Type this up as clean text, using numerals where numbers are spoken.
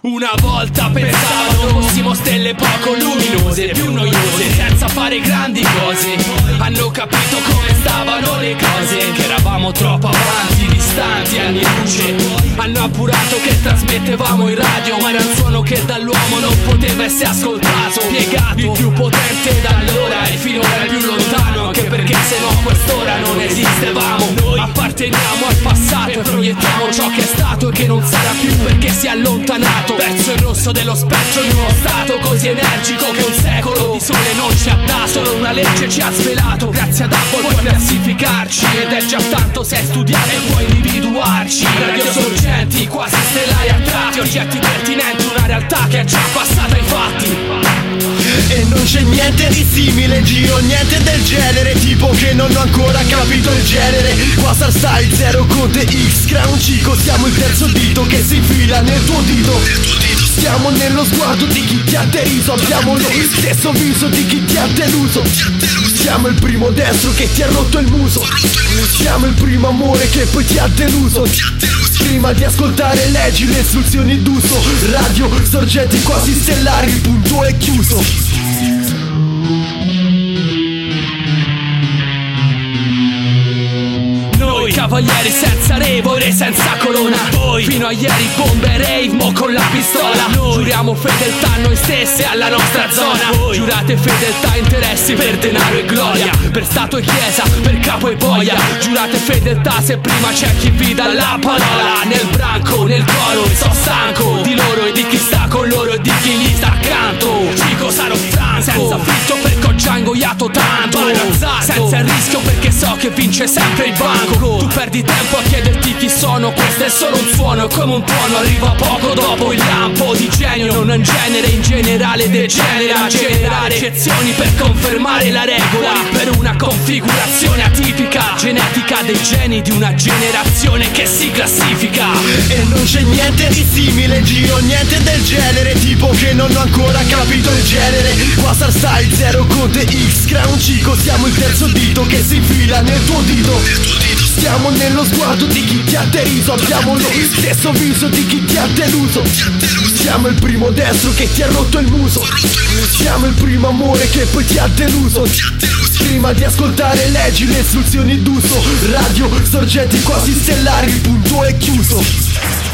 Una volta pensavano fossimo stelle poco luminose, più noiose, senza fare grandi cose. Hanno capito come stavano le cose, che eravamo troppo avanti, distanti anni luce. Hanno appurato che trasmettevamo in radio, ma era un suono che dall'uomo non poteva essere ascoltato. Piegato, il più potente da allora e finora il più lontano, anche perché se no a quest'ora non esistevamo. Noi apparteniamo al passato e proiettiamo ciò che è stato e che non sarà più, perché si è allontanato verso il rosso dello spettro di uno stato così energico che un secolo di sole non ci ha dato. Solo una legge ci ha svelato, grazie ad Apple puoi classificarci, ed è già tanto se hai studiato e puoi individuarci. Radio sorgenti, quasi stellari a tratti, oggetti pertinenti, una realtà che è già passata ai fatti. E non c'è niente di simile in giro, niente del genere, tipo che non ho ancora capito il genere. Qua Star Style, Zero, Conte, X, Crown, Cico, siamo il terzo dito che si infila nel tuo dito. Stiamo nello sguardo di chi ti ha deriso, abbiamo lo stesso viso di chi ti ha deluso. Siamo il primo destro che ti ha rotto il muso, siamo il primo amore che poi ti ha deluso. Prima di ascoltare leggi le istruzioni d'uso. Radio sorgenti quasi stellari, il punto è chiuso. Cavalieri senza revore, senza corona. Voi, fino a ieri bombe e rave, mo con la pistola. Noi giuriamo fedeltà a noi stessi e alla nostra zona. Voi giurate fedeltà a interessi per denaro e gloria, per stato e chiesa, per capo e boia. Giurate fedeltà se prima c'è chi vi dà la parola. Nel branco, nel coro, so stanco di loro e di chi sta con loro e di chi gli sta accanto. Cico sarò franco, senza fitto perché ho già ingoiato tanto. Senza il rischio perché so che vince sempre il banco. Tu perdi tempo a chiederti chi sono, questo è solo un suono, come un tuono arriva poco dopo il lampo di genio. Non è un genere, in generale degenera, generare eccezioni per confermare la regola, per una configurazione atipica, genetica dei geni di una generazione che si classifica. E non c'è niente di simile in giro, niente del genere, tipo che non ho ancora capito il genere. Qua Star Style, Zero, Conte, X, Crown, Cico, siamo il terzo dito che si infila nel tuo dito. Stiamo nello sguardo di chi ti ha deriso, abbiamo lo stesso viso di chi ti ha deluso. Siamo il primo destro che ti ha rotto il muso, siamo il primo amore che poi ti ha deluso. Prima di ascoltare leggi le istruzioni d'uso. Radio sorgenti quasi stellari, il punto è chiuso.